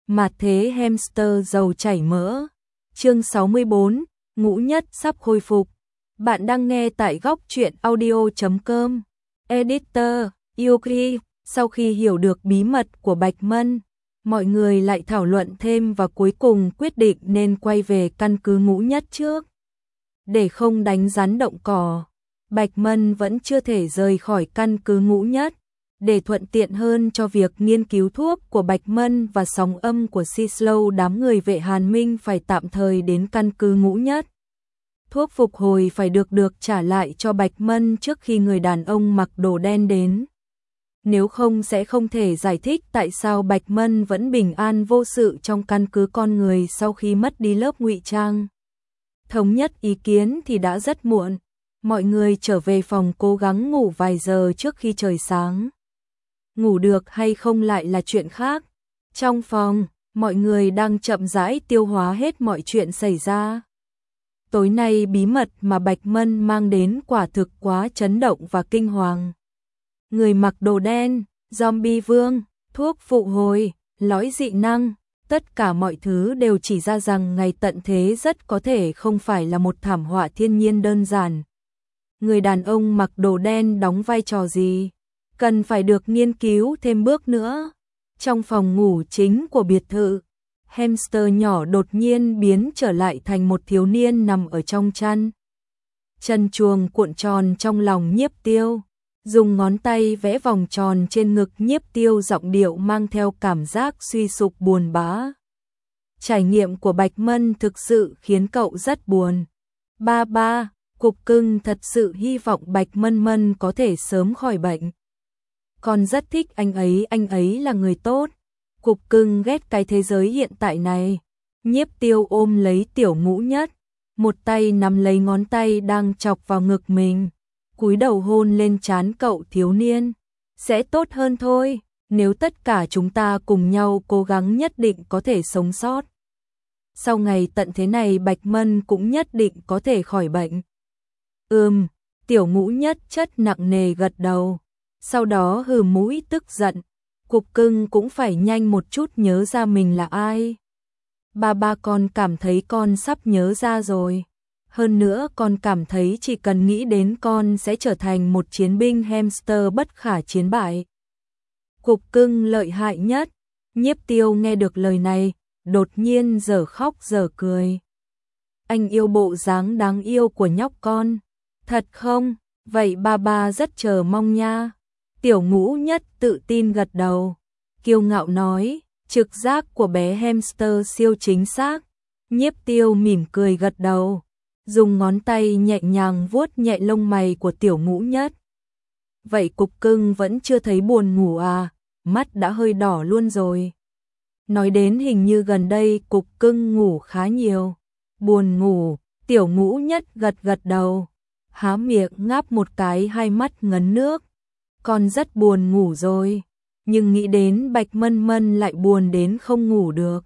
Mà thế hamster giàu chảy mỡ. Chương 64, Ngũ Nhất sắp khôi phục. Bạn đang nghe tại góc truyện audio.com. Editor, Yuki. Sau khi hiểu được bí mật của Bạch Mân, mọi người lại thảo luận thêm và cuối cùng quyết định nên quay về căn cứ Ngũ Nhất trước. Để không đánh rắn động cỏ, Bạch Mân vẫn chưa thể rời khỏi căn cứ Ngũ Nhất. Để thuận tiện hơn cho việc nghiên cứu thuốc của Bạch Mân và sóng âm của Sislow, đám người vệ Hàn Minh phải tạm thời đến căn cứ Ngũ Nhất. Thuốc phục hồi phải được trả lại cho Bạch Mân trước khi người đàn ông mặc đồ đen đến. Nếu không sẽ không thể giải thích tại sao Bạch Mân vẫn bình an vô sự trong căn cứ con người sau khi mất đi lớp ngụy trang. Thống nhất ý kiến thì đã rất muộn. Mọi người trở về phòng cố gắng ngủ vài giờ trước khi trời sáng. Ngủ được hay không lại là chuyện khác. Trong phòng, mọi người đang chậm rãi tiêu hóa hết mọi chuyện xảy ra. Tối nay bí mật mà Bạch Mân mang đến quả thực quá chấn động và kinh hoàng. Người mặc đồ đen, zombie vương, thuốc phụ hồi, lõi dị năng, tất cả mọi thứ đều chỉ ra rằng ngày tận thế rất có thể không phải là một thảm họa thiên nhiên đơn giản. Người đàn ông mặc đồ đen đóng vai trò gì? Cần phải được nghiên cứu thêm bước nữa. Trong phòng ngủ chính của biệt thự, hamster nhỏ đột nhiên biến trở lại thành một thiếu niên nằm ở trong chăn. Chân chuồng cuộn tròn trong lòng Nhiếp Tiêu, dùng ngón tay vẽ vòng tròn trên ngực Nhiếp Tiêu, giọng điệu mang theo cảm giác suy sụp buồn bã. Trải nghiệm của Bạch Mân thực sự khiến cậu rất buồn. Ba, Cục Cưng thật sự hy vọng Bạch Mân có thể sớm khỏi bệnh. Con rất thích anh ấy là người tốt. Cục Cưng ghét cái thế giới hiện tại này. Nhiếp Tiêu ôm lấy Tiểu Ngũ Nhất, một tay nắm lấy ngón tay đang chọc vào ngực mình, cúi đầu hôn lên trán cậu thiếu niên. Sẽ tốt hơn thôi, nếu tất cả chúng ta cùng nhau cố gắng nhất định có thể sống sót. Sau ngày tận thế này Bạch Mân cũng nhất định có thể khỏi bệnh. Tiểu Ngũ Nhất chất nặng nề gật đầu. Sau đó hừ mũi tức giận. Cục Cưng cũng phải nhanh một chút nhớ ra mình là ai. Ba con cảm thấy con sắp nhớ ra rồi. Hơn nữa con cảm thấy chỉ cần nghĩ đến con sẽ trở thành một chiến binh hamster bất khả chiến bại. Cục Cưng lợi hại nhất. Nhiếp Tiêu nghe được lời này, đột nhiên dở khóc dở cười. Anh yêu bộ dáng đáng yêu của nhóc con. Thật không? Vậy ba rất chờ mong nha. Tiểu Ngũ Nhất tự tin gật đầu, kiêu ngạo nói, trực giác của bé hamster siêu chính xác. Nhiếp Tiêu mỉm cười gật đầu, dùng ngón tay nhẹ nhàng vuốt nhẹ lông mày của Tiểu Ngũ Nhất. Vậy Cục Cưng vẫn chưa thấy buồn ngủ à? Mắt đã hơi đỏ luôn rồi. Nói đến hình như gần đây Cục Cưng ngủ khá nhiều. Buồn ngủ, Tiểu Ngũ Nhất gật đầu, há miệng ngáp một cái, hai mắt ngấn nước. Con rất buồn ngủ rồi, nhưng nghĩ đến Bạch Mân lại buồn đến không ngủ được.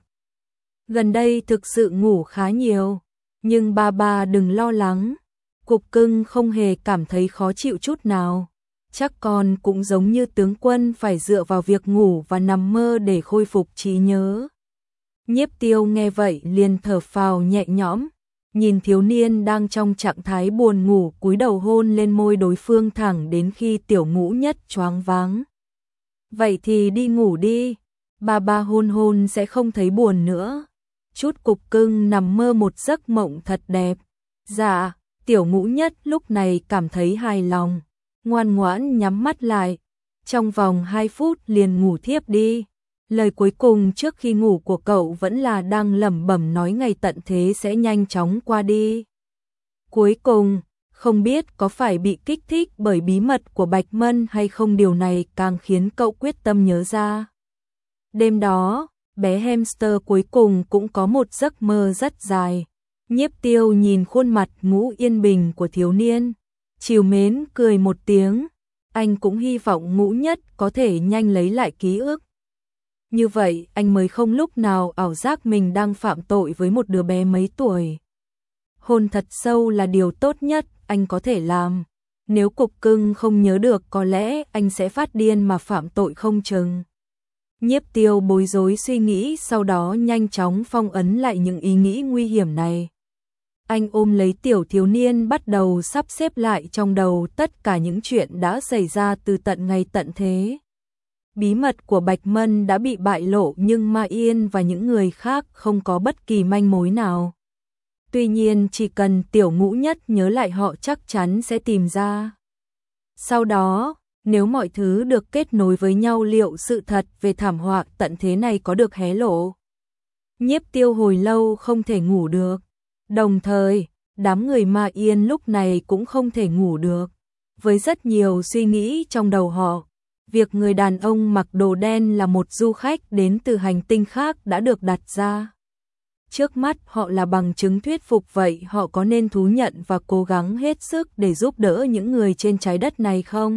Gần đây thực sự ngủ khá nhiều, nhưng ba đừng lo lắng. Cục Cưng không hề cảm thấy khó chịu chút nào. Chắc con cũng giống như tướng quân phải dựa vào việc ngủ và nằm mơ để khôi phục trí nhớ. Nhiếp Tiêu nghe vậy liền thở phào nhẹ nhõm, nhìn thiếu niên đang trong trạng thái buồn ngủ cúi đầu hôn lên môi đối phương thẳng đến khi Tiểu Ngũ Nhất choáng váng. Vậy thì đi ngủ đi, ba hôn sẽ không thấy buồn nữa. Chút Cục Cưng nằm mơ một giấc mộng thật đẹp. Dạ, Tiểu Ngũ Nhất lúc này cảm thấy hài lòng, ngoan ngoãn nhắm mắt lại. Trong vòng 2 phút liền ngủ thiếp đi. Lời cuối cùng trước khi ngủ của cậu vẫn là đang lẩm bẩm nói ngày tận thế sẽ nhanh chóng qua đi. Cuối cùng, không biết có phải bị kích thích bởi bí mật của Bạch Mân hay không, điều này càng khiến cậu quyết tâm nhớ ra. Đêm đó, bé hamster cuối cùng cũng có một giấc mơ rất dài. Nhiếp Tiêu nhìn khuôn mặt ngủ yên bình của thiếu niên, trìu mến cười một tiếng. Anh cũng hy vọng Ngũ Nhất có thể nhanh lấy lại ký ức. Như vậy anh mới không lúc nào ảo giác mình đang phạm tội với một đứa bé mấy tuổi. Hôn thật sâu là điều tốt nhất anh có thể làm. Nếu Cục Cưng không nhớ được có lẽ anh sẽ phát điên mà phạm tội không chừng. Nhiếp Tiêu bối rối suy nghĩ, sau đó nhanh chóng phong ấn lại những ý nghĩ nguy hiểm này. Anh ôm lấy tiểu thiếu niên, bắt đầu sắp xếp lại trong đầu tất cả những chuyện đã xảy ra từ tận ngày tận thế. Bí mật của Bạch Mân đã bị bại lộ, nhưng Ma Yên và những người khác không có bất kỳ manh mối nào. Tuy nhiên chỉ cần Tiểu Ngũ Nhất nhớ lại, họ chắc chắn sẽ tìm ra. Sau đó, nếu mọi thứ được kết nối với nhau, liệu sự thật về thảm họa tận thế này có được hé lộ? Nhiếp Tiêu hồi lâu không thể ngủ được. Đồng thời, đám người Ma Yên lúc này cũng không thể ngủ được. Với rất nhiều suy nghĩ trong đầu họ, việc người đàn ông mặc đồ đen là một du khách đến từ hành tinh khác đã được đặt ra. Trước mắt họ là bằng chứng thuyết phục, vậy họ có nên thú nhận và cố gắng hết sức để giúp đỡ những người trên trái đất này không?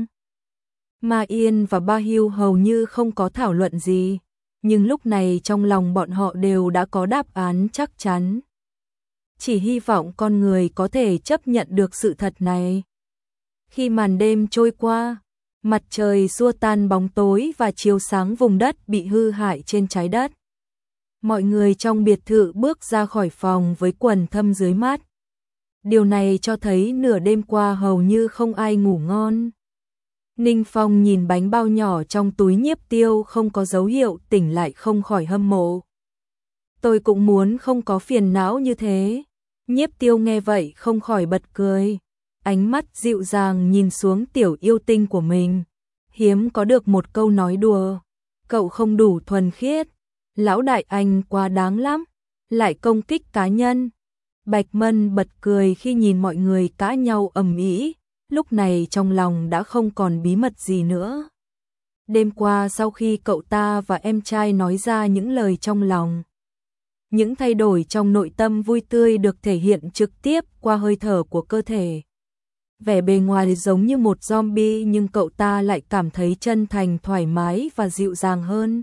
Ma Yên và Ba Hưu hầu như không có thảo luận gì, nhưng lúc này trong lòng bọn họ đều đã có đáp án chắc chắn. Chỉ hy vọng con người có thể chấp nhận được sự thật này. Khi màn đêm trôi qua, mặt trời xua tan bóng tối và chiếu sáng vùng đất bị hư hại trên trái đất. Mọi người trong biệt thự bước ra khỏi phòng với quần thâm dưới mắt. Điều này cho thấy nửa đêm qua hầu như không ai ngủ ngon. Ninh Phong nhìn bánh bao nhỏ trong túi Nhiếp Tiêu không có dấu hiệu tỉnh lại, không khỏi hâm mộ. Tôi cũng muốn không có phiền não như thế. Nhiếp Tiêu nghe vậy không khỏi bật cười. Ánh mắt dịu dàng nhìn xuống tiểu yêu tinh của mình. Hiếm có được một câu nói đùa. Cậu không đủ thuần khiết. Lão đại anh quá đáng lắm. Lại công kích cá nhân. Bạch Mân bật cười khi nhìn mọi người cãi nhau ầm ĩ. Lúc này trong lòng đã không còn bí mật gì nữa. Đêm qua sau khi cậu ta và em trai nói ra những lời trong lòng, những thay đổi trong nội tâm vui tươi được thể hiện trực tiếp qua hơi thở của cơ thể. Vẻ bề ngoài giống như một zombie, nhưng cậu ta lại cảm thấy chân thành, thoải mái và dịu dàng hơn.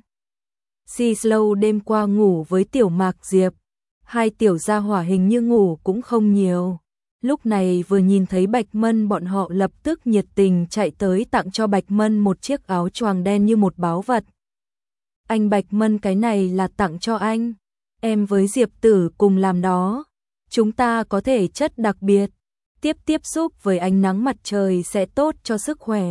Slow đêm qua ngủ với Tiểu Mạc Diệp, hai tiểu gia hỏa hình như ngủ cũng không nhiều. Lúc này vừa nhìn thấy Bạch Mân, bọn họ lập tức nhiệt tình chạy tới tặng cho Bạch Mân một chiếc áo choàng đen như một báu vật. Anh Bạch Mân, cái này là tặng cho anh. Em với Diệp Tử cùng làm đó. Chúng ta có thể chất đặc biệt. Tiếp xúc với ánh nắng mặt trời sẽ tốt cho sức khỏe.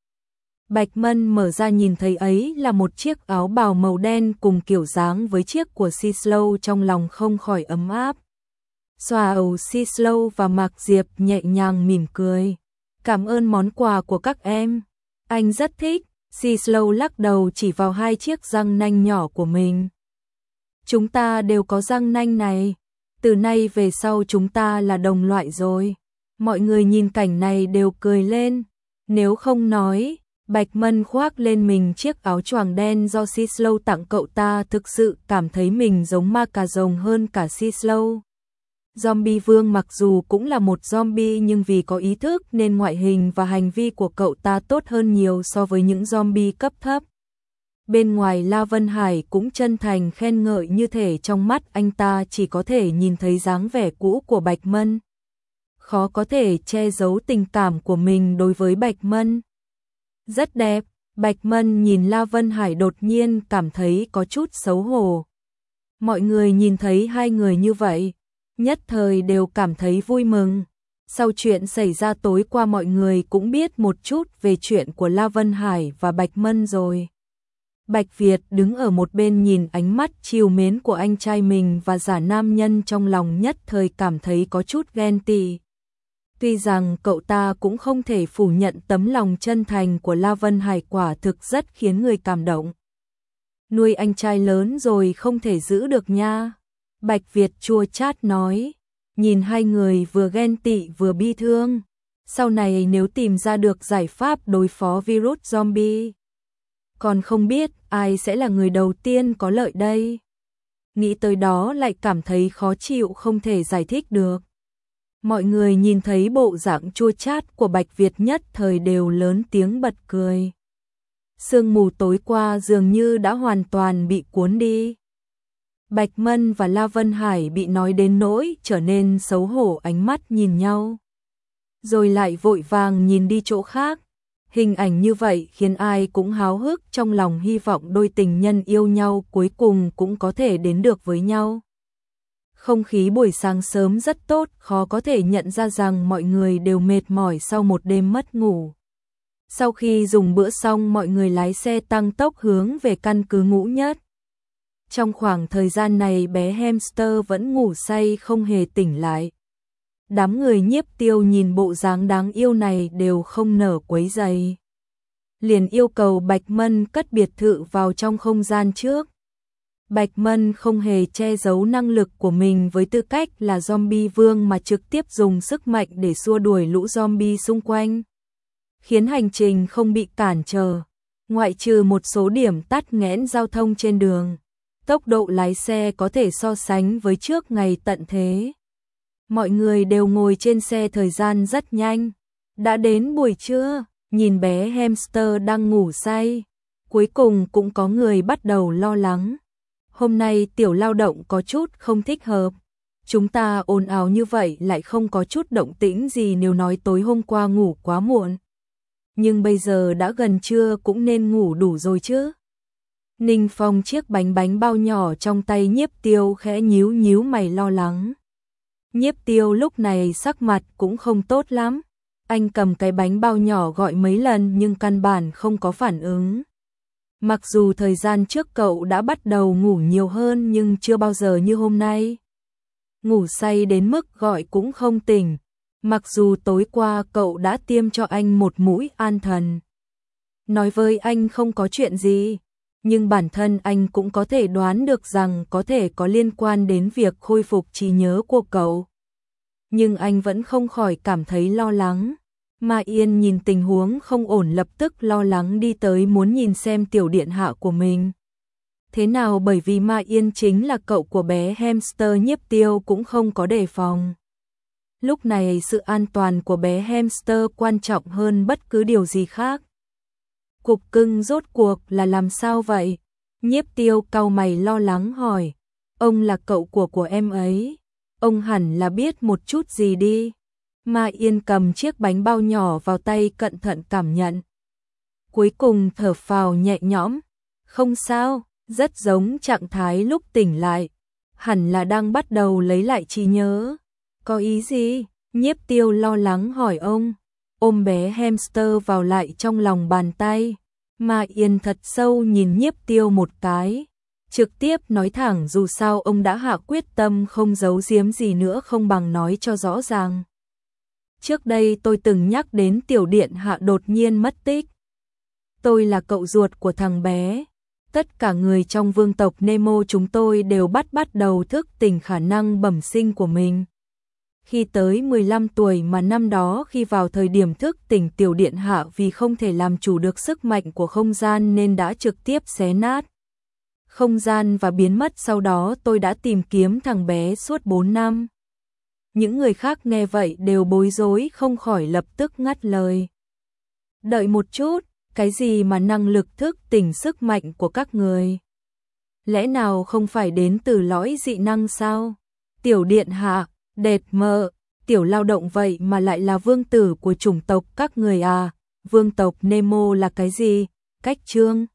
Bạch Mân mở ra nhìn thấy ấy là một chiếc áo bào màu đen cùng kiểu dáng với chiếc của Slow, trong lòng không khỏi ấm áp. Xoa ầu Slow và Mạc Diệp nhẹ nhàng mỉm cười. Cảm ơn món quà của các em. Anh rất thích. Slow lắc đầu chỉ vào hai chiếc răng nanh nhỏ của mình. Chúng ta đều có răng nanh này. Từ nay về sau chúng ta là đồng loại rồi. Mọi người nhìn cảnh này đều cười lên. Nếu không nói, Bạch Mân khoác lên mình chiếc áo choàng đen do Slow tặng cậu ta, thực sự cảm thấy mình giống ma cà rồng hơn cả Slow. Zombie Vương mặc dù cũng là một zombie, nhưng vì có ý thức nên ngoại hình và hành vi của cậu ta tốt hơn nhiều so với những zombie cấp thấp. Bên ngoài La Vân Hải cũng chân thành khen ngợi, như thể trong mắt anh ta chỉ có thể nhìn thấy dáng vẻ cũ của Bạch Mân. Khó có thể che giấu tình cảm của mình đối với Bạch Mân. Rất đẹp. Bạch Mân nhìn La Vân Hải đột nhiên cảm thấy có chút xấu hổ. Mọi người nhìn thấy hai người như vậy, nhất thời đều cảm thấy vui mừng. Sau chuyện xảy ra tối qua, mọi người cũng biết một chút về chuyện của La Vân Hải và Bạch Mân rồi. Bạch Việt đứng ở một bên nhìn ánh mắt trìu mến của anh trai mình và giả nam nhân, trong lòng nhất thời cảm thấy có chút ghen tị. Tuy rằng cậu ta cũng không thể phủ nhận tấm lòng chân thành của La Vân Hải quả thực rất khiến người cảm động. Nuôi anh trai lớn rồi không thể giữ được nha. Bạch Việt chua chát nói, nhìn hai người vừa ghen tị vừa bi thương. Sau này nếu tìm ra được giải pháp đối phó virus zombie, còn không biết ai sẽ là người đầu tiên có lợi đây. Nghĩ tới đó lại cảm thấy khó chịu không thể giải thích được. Mọi người nhìn thấy bộ dạng chua chát của Bạch Việt nhất thời đều lớn tiếng bật cười. Sương mù tối qua dường như đã hoàn toàn bị cuốn đi. Bạch Mân và La Vân Hải bị nói đến nỗi trở nên xấu hổ, ánh mắt nhìn nhau, rồi lại vội vàng nhìn đi chỗ khác. Hình ảnh như vậy khiến ai cũng háo hức trong lòng, hy vọng đôi tình nhân yêu nhau cuối cùng cũng có thể đến được với nhau. Không khí buổi sáng sớm rất tốt, khó có thể nhận ra rằng mọi người đều mệt mỏi sau một đêm mất ngủ. Sau khi dùng bữa xong, mọi người lái xe tăng tốc hướng về căn cứ Ngũ Nhất. Trong khoảng thời gian này bé hamster vẫn ngủ say không hề tỉnh lại. Đám người Nhiếp Tiêu nhìn bộ dáng đáng yêu này đều không nỡ quấy rầy. Liền yêu cầu Bạch Mân cất biệt thự vào trong không gian trước. Bạch Mân không hề che giấu năng lực của mình với tư cách là zombie vương mà trực tiếp dùng sức mạnh để xua đuổi lũ zombie xung quanh, khiến hành trình không bị cản trở, ngoại trừ một số điểm tắc nghẽn giao thông trên đường. Tốc độ lái xe có thể so sánh với trước ngày tận thế. Mọi người đều ngồi trên xe, thời gian rất nhanh. Đã đến buổi trưa, nhìn bé hamster đang ngủ say. Cuối cùng cũng có người bắt đầu lo lắng. Hôm nay Tiểu Lao Động có chút không thích hợp. Chúng ta ồn ào như vậy lại không có chút động tĩnh gì, nếu nói tối hôm qua ngủ quá muộn. Nhưng bây giờ đã gần trưa cũng nên ngủ đủ rồi chứ. Ninh Phong chiếc bánh bao nhỏ trong tay Nhiếp Tiêu khẽ nhíu nhíu mày lo lắng. Nhiếp Tiêu lúc này sắc mặt cũng không tốt lắm. Anh cầm cái bánh bao nhỏ gọi mấy lần nhưng căn bản không có phản ứng. Mặc dù thời gian trước cậu đã bắt đầu ngủ nhiều hơn nhưng chưa bao giờ như hôm nay. Ngủ say đến mức gọi cũng không tỉnh. Mặc dù tối qua cậu đã tiêm cho anh một mũi an thần. Nói với anh không có chuyện gì. Nhưng bản thân anh cũng có thể đoán được rằng có thể có liên quan đến việc khôi phục trí nhớ của cậu. Nhưng anh vẫn không khỏi cảm thấy lo lắng. Ma Yên nhìn tình huống không ổn lập tức lo lắng đi tới muốn nhìn xem tiểu điện hạ của mình thế nào, bởi vì Ma Yên chính là cậu của bé hamster. Nhiếp Tiêu cũng không có đề phòng. Lúc này sự an toàn của bé hamster quan trọng hơn bất cứ điều gì khác. Cục Cưng rốt cuộc là làm sao vậy? Nhiếp Tiêu cau mày lo lắng hỏi. Ông là cậu của em ấy. Ông hẳn là biết một chút gì đi. Ma Yên cầm chiếc bánh bao nhỏ vào tay cẩn thận cảm nhận. Cuối cùng thở phào nhẹ nhõm. Không sao, rất giống trạng thái lúc tỉnh lại. Hẳn là đang bắt đầu lấy lại trí nhớ. Có ý gì? Nhiếp Tiêu lo lắng hỏi ông. Ôm bé hamster vào lại trong lòng bàn tay. Ma Yên thật sâu nhìn Nhiếp Tiêu một cái. Trực tiếp nói thẳng, dù sao ông đã hạ quyết tâm không giấu giếm gì nữa, không bằng nói cho rõ ràng. Trước đây tôi từng nhắc đến tiểu điện hạ đột nhiên mất tích. Tôi là cậu ruột của thằng bé. Tất cả người trong vương tộc Nemo chúng tôi đều bắt đầu thức tỉnh khả năng bẩm sinh của mình. Khi tới 15 tuổi mà năm đó khi vào thời điểm thức tỉnh, tiểu điện hạ vì không thể làm chủ được sức mạnh của không gian nên đã trực tiếp xé nát không gian và biến mất. Sau đó tôi đã tìm kiếm thằng bé suốt 4 năm. Những người khác nghe vậy đều bối rối, không khỏi lập tức ngắt lời. Đợi một chút, cái gì mà năng lực thức tỉnh sức mạnh của các người? Lẽ nào không phải đến từ lõi dị năng sao? Tiểu điện hạ, đệt mờ, Tiểu Lao Động vậy mà lại là vương tử của chủng tộc các người à? Vương tộc Nemo là cái gì? Cách chương